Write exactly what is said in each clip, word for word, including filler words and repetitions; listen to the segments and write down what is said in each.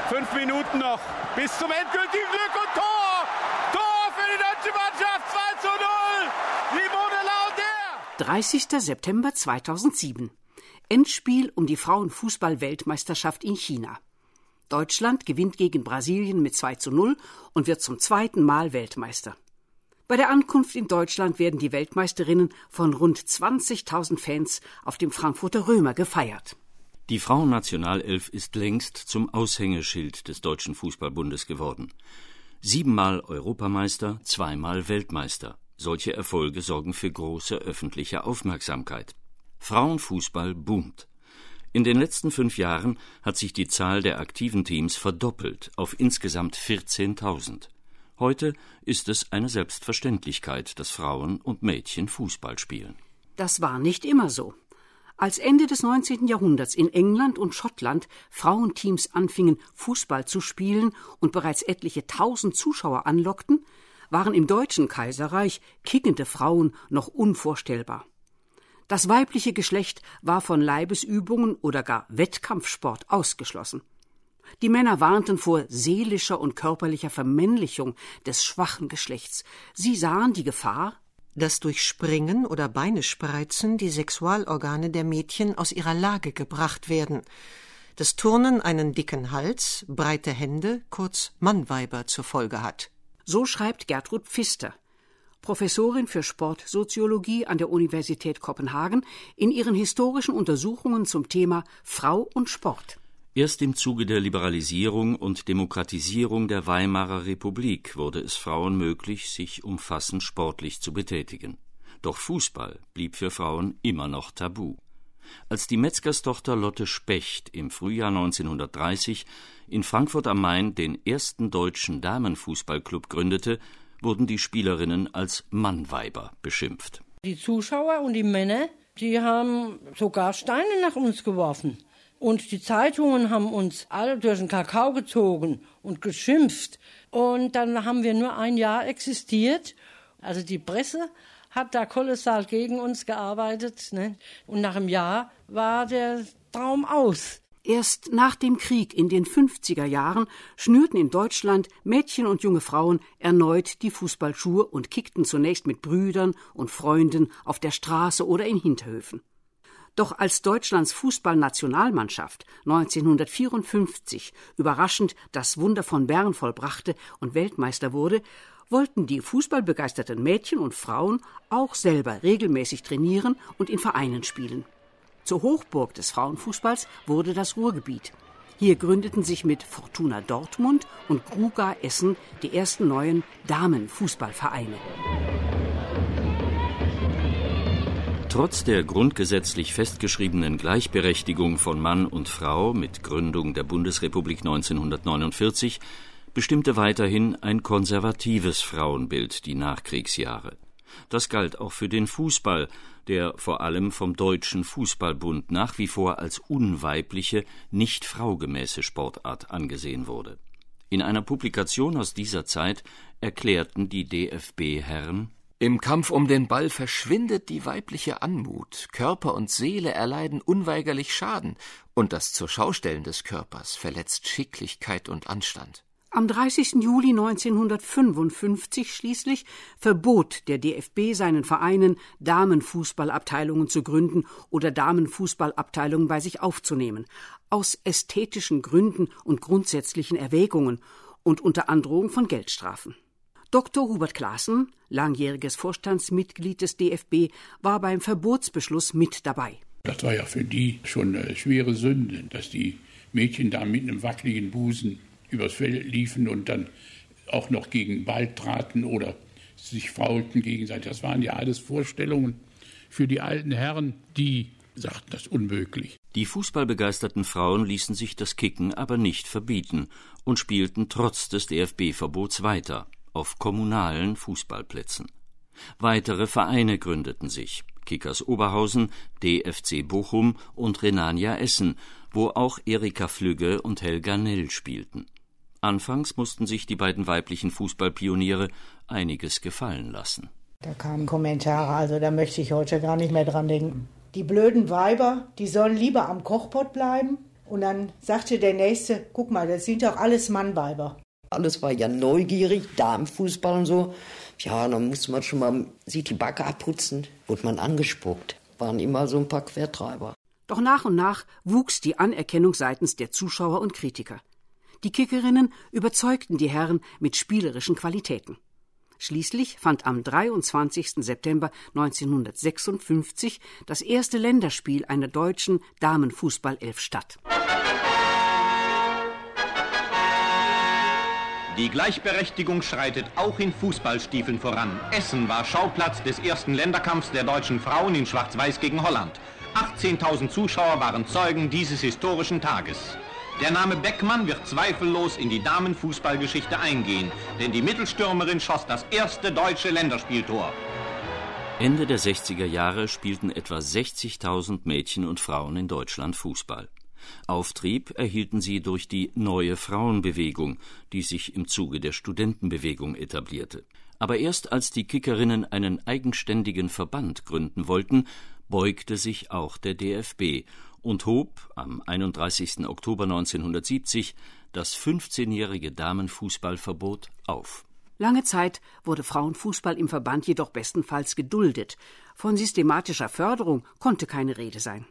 Fünf Minuten noch bis zum endgültigen Glück und Tor! Tor für die deutsche Mannschaft, zwei zu null! Simone Lauder! dreißigster September zweitausendsieben. Endspiel um die Frauenfußball-Weltmeisterschaft in China. Deutschland gewinnt gegen Brasilien mit zwei zu null und wird zum zweiten Mal Weltmeister. Bei der Ankunft in Deutschland werden die Weltmeisterinnen von rund zwanzigtausend Fans auf dem Frankfurter Römer gefeiert. Die Frauennationalelf ist längst zum Aushängeschild des Deutschen Fußballbundes geworden. Siebenmal Europameister, zweimal Weltmeister. Solche Erfolge sorgen für große öffentliche Aufmerksamkeit. Frauenfußball boomt. In den letzten fünf Jahren hat sich die Zahl der aktiven Teams verdoppelt auf insgesamt vierzehntausend. Heute ist es eine Selbstverständlichkeit, dass Frauen und Mädchen Fußball spielen. Das war nicht immer so. Als Ende des neunzehnten Jahrhunderts in England und Schottland Frauenteams anfingen, Fußball zu spielen und bereits etliche tausend Zuschauer anlockten, waren im Deutschen Kaiserreich kickende Frauen noch unvorstellbar. Das weibliche Geschlecht war von Leibesübungen oder gar Wettkampfsport ausgeschlossen. Die Männer warnten vor seelischer und körperlicher Vermännlichung des schwachen Geschlechts. Sie sahen die Gefahr, dass durch Springen oder Beinespreizen die Sexualorgane der Mädchen aus ihrer Lage gebracht werden. Das Turnen einen dicken Hals, breite Hände, kurz Mannweiber zur Folge hat. So schreibt Gertrud Pfister, Professorin für Sportsoziologie an der Universität Kopenhagen, in ihren historischen Untersuchungen zum Thema Frau und Sport. Erst im Zuge der Liberalisierung und Demokratisierung der Weimarer Republik wurde es Frauen möglich, sich umfassend sportlich zu betätigen. Doch Fußball blieb für Frauen immer noch tabu. Als die Metzgerstochter Lotte Specht im Frühjahr neunzehnhundertdreißig in Frankfurt am Main den ersten deutschen Damenfußballclub gründete, wurden die Spielerinnen als Mannweiber beschimpft. Die Zuschauer und die Männer, die haben sogar Steine nach uns geworfen. Und die Zeitungen haben uns alle durch den Kakao gezogen und geschimpft. Und dann haben wir nur ein Jahr existiert. Also die Presse hat da kolossal gegen uns gearbeitet, ne? Und nach einem Jahr war der Traum aus. Erst nach dem Krieg in den fünfziger Jahren schnürten in Deutschland Mädchen und junge Frauen erneut die Fußballschuhe und kickten zunächst mit Brüdern und Freunden auf der Straße oder in Hinterhöfen. Doch als Deutschlands Fußballnationalmannschaft neunzehnhundertvierundfünfzig überraschend das Wunder von Bern vollbrachte und Weltmeister wurde, wollten die fußballbegeisterten Mädchen und Frauen auch selber regelmäßig trainieren und in Vereinen spielen. Zur Hochburg des Frauenfußballs wurde das Ruhrgebiet. Hier gründeten sich mit Fortuna Dortmund und Gruga Essen die ersten neuen Damenfußballvereine. Trotz der grundgesetzlich festgeschriebenen Gleichberechtigung von Mann und Frau mit Gründung der Bundesrepublik neunzehnhundertneunundvierzig bestimmte weiterhin ein konservatives Frauenbild die Nachkriegsjahre. Das galt auch für den Fußball, der vor allem vom Deutschen Fußballbund nach wie vor als unweibliche, nicht fraugemäße Sportart angesehen wurde. In einer Publikation aus dieser Zeit erklärten die D F B-Herren: Im Kampf um den Ball verschwindet die weibliche Anmut, Körper und Seele erleiden unweigerlich Schaden, und das Zurschaustellen des Körpers verletzt Schicklichkeit und Anstand. Am dreißigsten Juli neunzehnhundertfünfundfünfzig schließlich verbot der D F B seinen Vereinen, Damenfußballabteilungen zu gründen oder Damenfußballabteilungen bei sich aufzunehmen, aus ästhetischen Gründen und grundsätzlichen Erwägungen und unter Androhung von Geldstrafen. Doktor Hubert Klaassen, langjähriges Vorstandsmitglied des D F B, war beim Verbotsbeschluss mit dabei. Das war ja für die schon eine schwere Sünde, dass die Mädchen da mit einem wackeligen Busen übers Feld liefen und dann auch noch gegen Ball traten oder sich faulten gegenseitig. Das waren ja alles Vorstellungen für die alten Herren, die sagten, das ist unmöglich. Die fußballbegeisterten Frauen ließen sich das Kicken aber nicht verbieten und spielten trotz des D F B-Verbots weiter auf kommunalen Fußballplätzen. Weitere Vereine gründeten sich: Kickers Oberhausen, D F C Bochum und Rhenania Essen, wo auch Erika Flügge und Helga Nell spielten. Anfangs mussten sich die beiden weiblichen Fußballpioniere einiges gefallen lassen. Da kamen Kommentare, also da möchte ich heute gar nicht mehr dran denken. Die blöden Weiber, die sollen lieber am Kochpott bleiben Und dann sagte der Nächste, guck mal, das sind doch alles Mannweiber. Alles war ja neugierig, Damenfußball und so. Ja, dann musste man schon mal sich die Backe abputzen, wurde man angespuckt. Waren immer so ein paar Quertreiber. Doch nach und nach wuchs die Anerkennung seitens der Zuschauer und Kritiker. Die Kickerinnen überzeugten die Herren mit spielerischen Qualitäten. Schließlich fand am dreiundzwanzigsten September neunzehnhundertsechsundfünfzig das erste Länderspiel einer deutschen Damenfußballelf statt. Die Gleichberechtigung schreitet auch in Fußballstiefeln voran. Essen war Schauplatz des ersten Länderkampfs der deutschen Frauen in Schwarz-Weiß gegen Holland. achtzehntausend Zuschauer waren Zeugen dieses historischen Tages. Der Name Beckmann wird zweifellos in die Damenfußballgeschichte eingehen, denn die Mittelstürmerin schoss das erste deutsche Länderspieltor. Ende der sechziger Jahre spielten etwa sechzigtausend Mädchen und Frauen in Deutschland Fußball. Auftrieb erhielten sie durch die Neue Frauenbewegung, die sich im Zuge der Studentenbewegung etablierte. Aber erst als die Kickerinnen einen eigenständigen Verband gründen wollten, beugte sich auch der D F B und hob am einunddreißigsten Oktober neunzehnhundertsiebzig das fünfzehnjährige Damenfußballverbot auf. Lange Zeit wurde Frauenfußball im Verband jedoch bestenfalls geduldet. Von systematischer Förderung konnte keine Rede sein.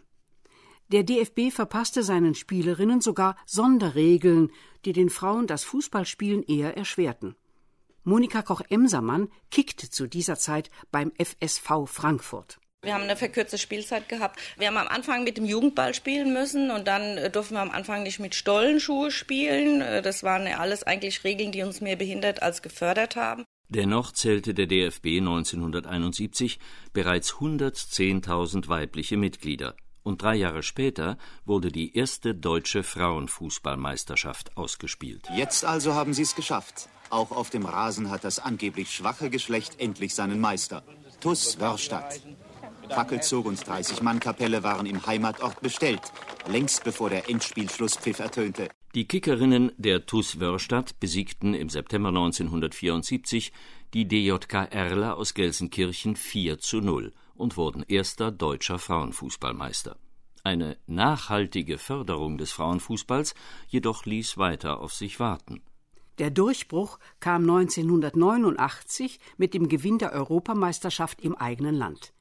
Der D F B verpasste seinen Spielerinnen sogar Sonderregeln, die den Frauen das Fußballspielen eher erschwerten. Monika Koch-Emsermann kickte zu dieser Zeit beim F S V Frankfurt. Wir haben eine verkürzte Spielzeit gehabt. Wir haben am Anfang mit dem Jugendball spielen müssen und dann durften wir am Anfang nicht mit Stollenschuhe spielen. Das waren ja alles eigentlich Regeln, die uns mehr behindert als gefördert haben. Dennoch zählte der D F B neunzehnhunderteinundsiebzig bereits hundertzehntausend weibliche Mitglieder. Und drei Jahre später wurde die erste deutsche Frauenfußballmeisterschaft ausgespielt. Jetzt also haben sie es geschafft. Auch auf dem Rasen hat das angeblich schwache Geschlecht endlich seinen Meister. T U S Wörrstadt. Fackelzug und dreißig-Mann-Kapelle waren im Heimatort bestellt, längst bevor der Endspielschlusspfiff ertönte. Die Kickerinnen der T U S Wörrstadt besiegten im September neunzehnhundertvierundsiebzig die D J K Erla aus Gelsenkirchen vier zu null und wurden erster deutscher Frauenfußballmeister. Eine nachhaltige Förderung des Frauenfußballs jedoch ließ weiter auf sich warten. Der Durchbruch kam neunzehnhundertneunundachtzig mit dem Gewinn der Europameisterschaft im eigenen Land.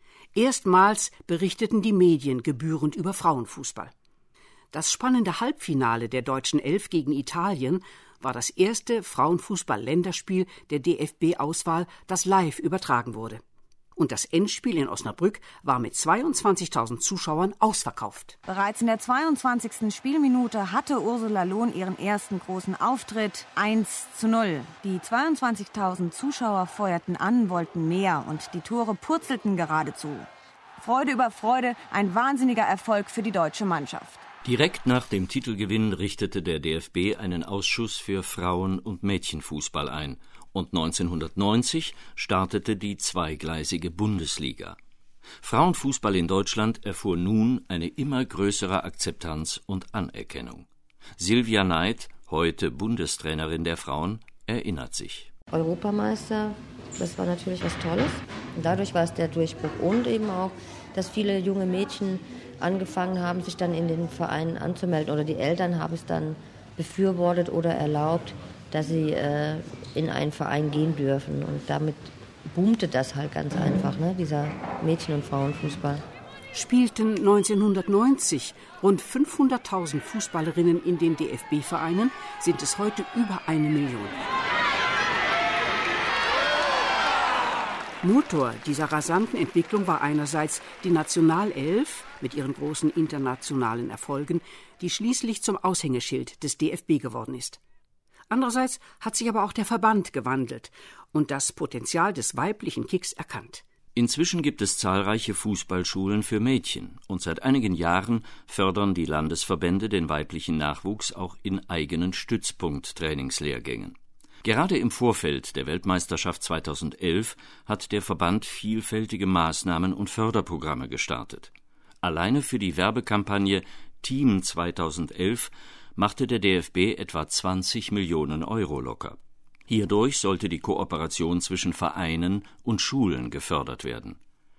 Erstmals berichteten die Medien gebührend über Frauenfußball. Das spannende Halbfinale der deutschen Elf gegen Italien war das erste Frauenfußball-Länderspiel der D F B-Auswahl, das live übertragen wurde. Und das Endspiel in Osnabrück war mit zweiundzwanzigtausend Zuschauern ausverkauft. Bereits in der zweiundzwanzigsten Spielminute hatte Ursula Lohn ihren ersten großen Auftritt. eins zu null. Die zweiundzwanzigtausend Zuschauer feuerten an, wollten mehr und die Tore purzelten geradezu. Freude über Freude, ein wahnsinniger Erfolg für die deutsche Mannschaft. Direkt nach dem Titelgewinn richtete der D F B einen Ausschuss für Frauen- und Mädchenfußball ein. Und neunzehnhundertneunzig startete die zweigleisige Bundesliga. Frauenfußball in Deutschland erfuhr nun eine immer größere Akzeptanz und Anerkennung. Silvia Neid, heute Bundestrainerin der Frauen, erinnert sich. Europameister, das war natürlich was Tolles. Und dadurch war es der Durchbruch und eben auch, dass viele junge Mädchen angefangen haben, sich dann in den Vereinen anzumelden. Oder die Eltern haben es dann befürwortet oder erlaubt, dass sie äh, in einen Verein gehen dürfen. Und damit boomte das halt ganz einfach, ne? Dieser Mädchen- und Frauenfußball. Spielten neunzehnhundertneunzig rund fünfhunderttausend Fußballerinnen in den D F B-Vereinen, sind es heute über eine Million. Motor dieser rasanten Entwicklung war einerseits die Nationalelf mit ihren großen internationalen Erfolgen, die schließlich zum Aushängeschild des D F B geworden ist. Andererseits hat sich aber auch der Verband gewandelt und das Potenzial des weiblichen Kicks erkannt. Inzwischen gibt es zahlreiche Fußballschulen für Mädchen und seit einigen Jahren fördern die Landesverbände den weiblichen Nachwuchs auch in eigenen Stützpunkt-Trainingslehrgängen. Gerade im Vorfeld der Weltmeisterschaft zweitausendelf hat der Verband vielfältige Maßnahmen und Förderprogramme gestartet. Alleine für die Werbekampagne Team zweitausendelf machte der D F B etwa zwanzig Millionen Euro locker. Hierdurch sollte die Kooperation zwischen Vereinen und Schulen gefördert werden.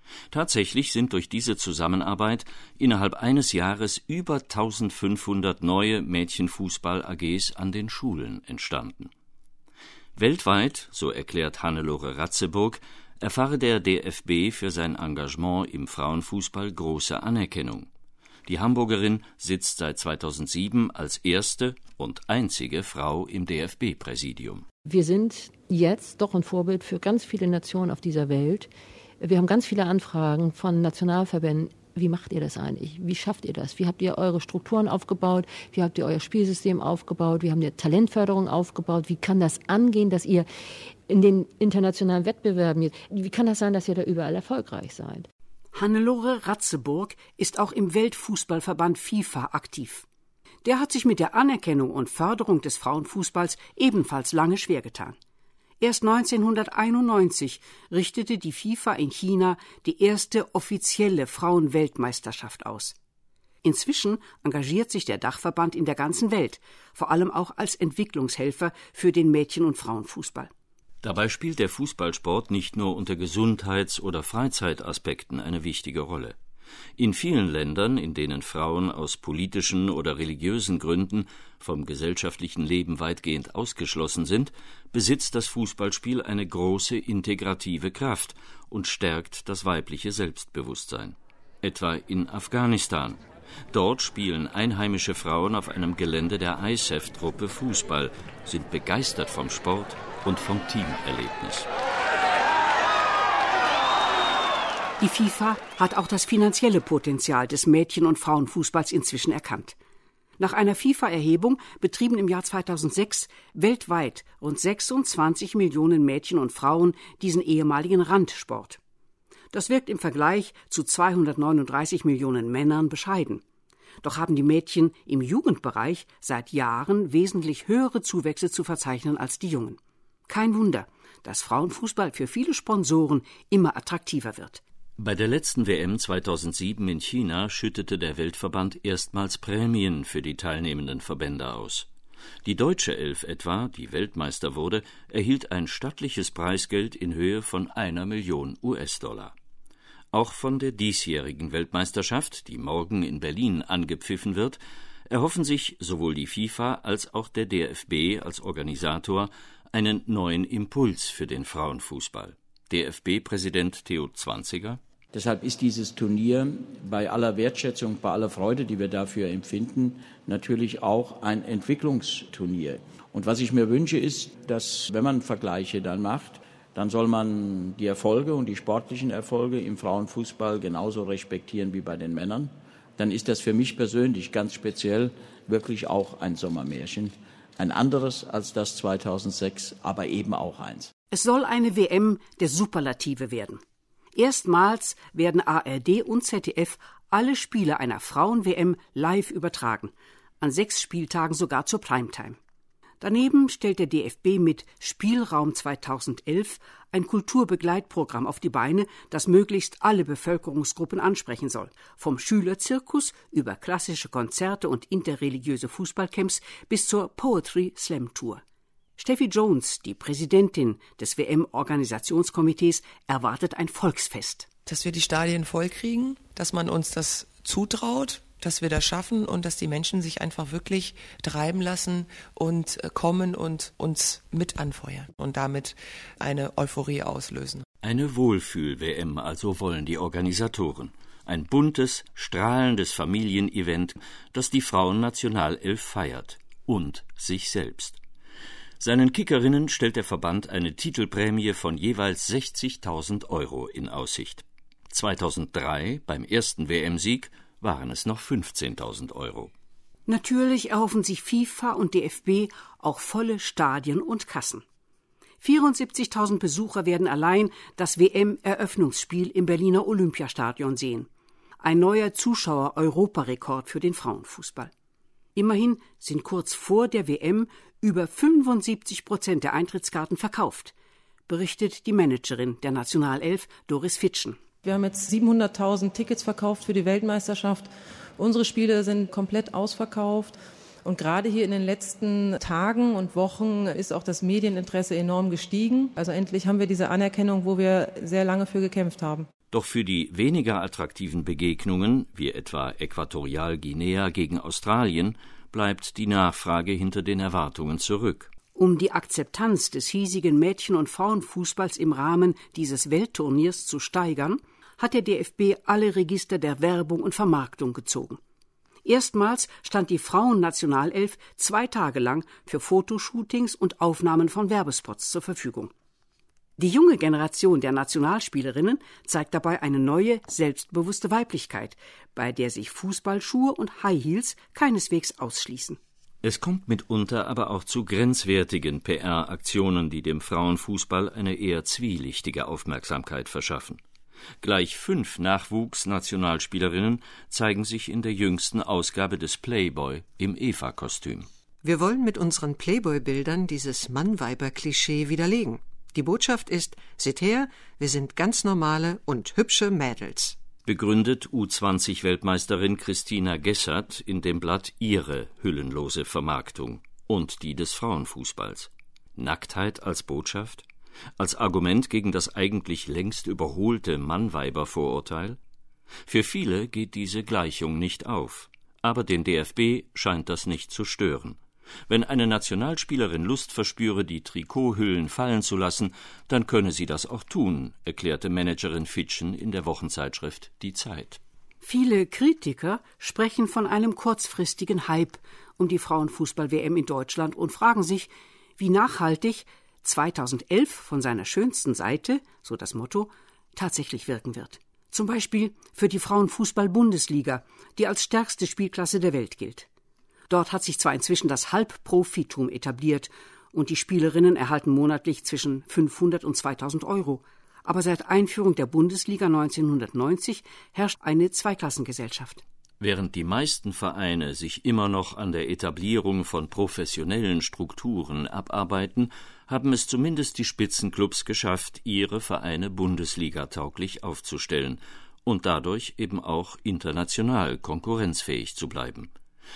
Tatsächlich sind durch diese Zusammenarbeit innerhalb eines Jahres über eintausendfünfhundert neue Mädchenfußball-A Gs an den Schulen entstanden. Weltweit, so erklärt Hannelore Ratzeburg, erfahre der D F B für sein Engagement im Frauenfußball große Anerkennung. Die Hamburgerin sitzt seit zweitausendsieben als erste und einzige Frau im D F B-Präsidium. Wir sind jetzt doch ein Vorbild für ganz viele Nationen auf dieser Welt. Wir haben ganz viele Anfragen von Nationalverbänden. Wie macht ihr das eigentlich? Wie schafft ihr das? Wie habt ihr eure Strukturen aufgebaut? Wie habt ihr euer Spielsystem aufgebaut? Wie habt ihr Talentförderung aufgebaut? Wie kann das angehen, dass ihr in den internationalen Wettbewerben, wie kann das sein, dass ihr da überall erfolgreich seid? Hannelore Ratzeburg ist auch im Weltfußballverband FIFA aktiv. Der hat sich mit der Anerkennung und Förderung des Frauenfußballs ebenfalls lange schwer getan. Erst neunzehnhunderteinundneunzig richtete die FIFA in China die erste offizielle Frauenweltmeisterschaft aus. Inzwischen engagiert sich der Dachverband in der ganzen Welt, vor allem auch als Entwicklungshelfer für den Mädchen- und Frauenfußball. Dabei spielt der Fußballsport nicht nur unter Gesundheits- oder Freizeitaspekten eine wichtige Rolle. In vielen Ländern, in denen Frauen aus politischen oder religiösen Gründen vom gesellschaftlichen Leben weitgehend ausgeschlossen sind, besitzt das Fußballspiel eine große integrative Kraft und stärkt das weibliche Selbstbewusstsein. Etwa in Afghanistan. Dort spielen einheimische Frauen auf einem Gelände der I S A F-Truppe Fußball, sind begeistert vom Sport und vom Teamerlebnis. Die FIFA hat auch das finanzielle Potenzial des Mädchen- und Frauenfußballs inzwischen erkannt. Nach einer FIFA-Erhebung betrieben im Jahr zweitausendsechs weltweit rund sechsundzwanzig Millionen Mädchen und Frauen diesen ehemaligen Randsport. Das wirkt im Vergleich zu zweihundertneununddreißig Millionen Männern bescheiden. Doch haben die Mädchen im Jugendbereich seit Jahren wesentlich höhere Zuwächse zu verzeichnen als die Jungen. Kein Wunder, dass Frauenfußball für viele Sponsoren immer attraktiver wird. Bei der letzten W M zweitausendsieben in China schüttete der Weltverband erstmals Prämien für die teilnehmenden Verbände aus. Die deutsche Elf etwa, die Weltmeister wurde, erhielt ein stattliches Preisgeld in Höhe von einer Million U S-Dollar. Auch von der diesjährigen Weltmeisterschaft, die morgen in Berlin angepfiffen wird, erhoffen sich sowohl die FIFA als auch der D F B als Organisator einen neuen Impuls für den Frauenfußball. D F B-Präsident Theo Zwanziger: Deshalb ist dieses Turnier bei aller Wertschätzung, bei aller Freude, die wir dafür empfinden, natürlich auch ein Entwicklungsturnier. Und was ich mir wünsche, ist, dass, wenn man Vergleiche dann macht, dann soll man die Erfolge und die sportlichen Erfolge im Frauenfußball genauso respektieren wie bei den Männern. Dann ist das für mich persönlich ganz speziell wirklich auch ein Sommermärchen. Ein anderes als das zweitausendsechs, aber eben auch eins. Es soll eine W M der Superlative werden. Erstmals werden A R D und Z D F alle Spiele einer Frauen-W M live übertragen, an sechs Spieltagen sogar zur Primetime. Daneben stellt der D F B mit Spielraum zweitausendelf ein Kulturbegleitprogramm auf die Beine, das möglichst alle Bevölkerungsgruppen ansprechen soll, vom Schülerzirkus über klassische Konzerte und interreligiöse Fußballcamps bis zur Poetry Slam Tour. Steffi Jones, die Präsidentin des W M-Organisationskomitees, erwartet ein Volksfest. Dass wir die Stadien vollkriegen, dass man uns das zutraut, dass wir das schaffen und dass die Menschen sich einfach wirklich treiben lassen und kommen und uns mit anfeuern und damit eine Euphorie auslösen. Eine Wohlfühl-W M also wollen die Organisatoren. Ein buntes, strahlendes Familienevent, das die Frauennationalelf feiert und sich selbst. Seinen Kickerinnen stellt der Verband eine Titelprämie von jeweils sechzigtausend Euro in Aussicht. zweitausenddrei, beim ersten W M-Sieg, waren es noch fünfzehntausend Euro. Natürlich erhoffen sich FIFA und D F B auch volle Stadien und Kassen. vierundsiebzigtausend Besucher werden allein das W M-Eröffnungsspiel im Berliner Olympiastadion sehen. Ein neuer Zuschauer-Europarekord für den Frauenfußball. Immerhin sind kurz vor der W M über fünfundsiebzig Prozent der Eintrittskarten verkauft, berichtet die Managerin der Nationalelf, Doris Fitschen. Wir haben jetzt siebenhunderttausend Tickets verkauft für die Weltmeisterschaft. Unsere Spiele sind komplett ausverkauft. Und gerade hier in den letzten Tagen und Wochen ist auch das Medieninteresse enorm gestiegen. Also endlich haben wir diese Anerkennung, wo wir sehr lange für gekämpft haben. Doch für die weniger attraktiven Begegnungen, wie etwa Äquatorialguinea gegen Australien, bleibt die Nachfrage hinter den Erwartungen zurück. Um die Akzeptanz des hiesigen Mädchen- und Frauenfußballs im Rahmen dieses Weltturniers zu steigern, hat der D F B alle Register der Werbung und Vermarktung gezogen. Erstmals stand die Frauennationalelf zwei Tage lang für Fotoshootings und Aufnahmen von Werbespots zur Verfügung. Die junge Generation der Nationalspielerinnen zeigt dabei eine neue, selbstbewusste Weiblichkeit, bei der sich Fußballschuhe und High Heels keineswegs ausschließen. Es kommt mitunter aber auch zu grenzwertigen P R-Aktionen, die dem Frauenfußball eine eher zwielichtige Aufmerksamkeit verschaffen. Gleich fünf Nachwuchsnationalspielerinnen zeigen sich in der jüngsten Ausgabe des Playboy im Eva-Kostüm. Wir wollen mit unseren Playboy-Bildern dieses Mann-Weiber-Klischee widerlegen. Die Botschaft ist, seht her, wir sind ganz normale und hübsche Mädels. Begründet U zwanzig Weltmeisterin Christina Gessert in dem Blatt ihre hüllenlose Vermarktung und die des Frauenfußballs. Nacktheit als Botschaft? Als Argument gegen das eigentlich längst überholte Mann-Weiber-Vorurteil? Für viele geht diese Gleichung nicht auf. Aber den D F B scheint das nicht zu stören. Wenn eine Nationalspielerin Lust verspüre, die Trikothüllen fallen zu lassen, dann könne sie das auch tun, erklärte Managerin Fitschen in der Wochenzeitschrift Die Zeit. Viele Kritiker sprechen von einem kurzfristigen Hype um die Frauenfußball-W M in Deutschland und fragen sich, wie nachhaltig zweitausendelf von seiner schönsten Seite, so das Motto, tatsächlich wirken wird. Zum Beispiel für die Frauenfußball-Bundesliga, die als stärkste Spielklasse der Welt gilt. Dort hat sich zwar inzwischen das Halbprofitum etabliert und die Spielerinnen erhalten monatlich zwischen fünfhundert und zweitausend Euro. Aber seit Einführung der Bundesliga neunzehnhundertneunzig herrscht eine Zweiklassengesellschaft. Während die meisten Vereine sich immer noch an der Etablierung von professionellen Strukturen abarbeiten, haben es zumindest die Spitzenclubs geschafft, ihre Vereine bundesligatauglich aufzustellen und dadurch eben auch international konkurrenzfähig zu bleiben.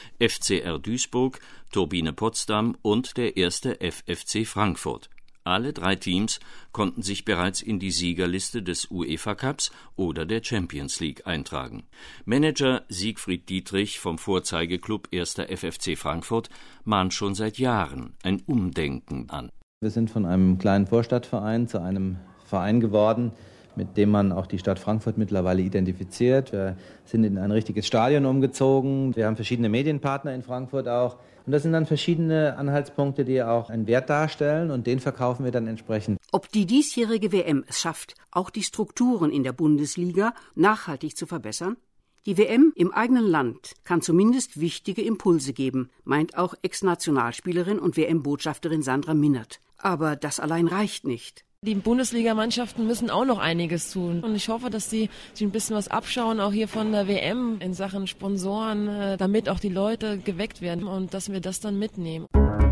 F C R Duisburg, Turbine Potsdam und der erste F F C Frankfurt. Alle drei Teams konnten sich bereits in die Siegerliste des UEFA Cups oder der Champions League eintragen. Manager Siegfried Dietrich vom Vorzeigeklub erster F F C Frankfurt mahnt schon seit Jahren ein Umdenken an. Wir sind von einem kleinen Vorstadtverein zu einem Verein geworden, mit dem man auch die Stadt Frankfurt mittlerweile identifiziert. Wir sind in ein richtiges Stadion umgezogen. Wir haben verschiedene Medienpartner in Frankfurt auch. Und das sind dann verschiedene Anhaltspunkte, die auch einen Wert darstellen und den verkaufen wir dann entsprechend. Ob die diesjährige W M es schafft, auch die Strukturen in der Bundesliga nachhaltig zu verbessern? Die W M im eigenen Land kann zumindest wichtige Impulse geben, meint auch Ex-Nationalspielerin und W M-Botschafterin Sandra Minnert. Aber das allein reicht nicht. Die Bundesligamannschaften müssen auch noch einiges tun. Und ich hoffe, dass sie sich ein bisschen was abschauen, auch hier von der W M in Sachen Sponsoren, damit auch die Leute geweckt werden und dass wir das dann mitnehmen.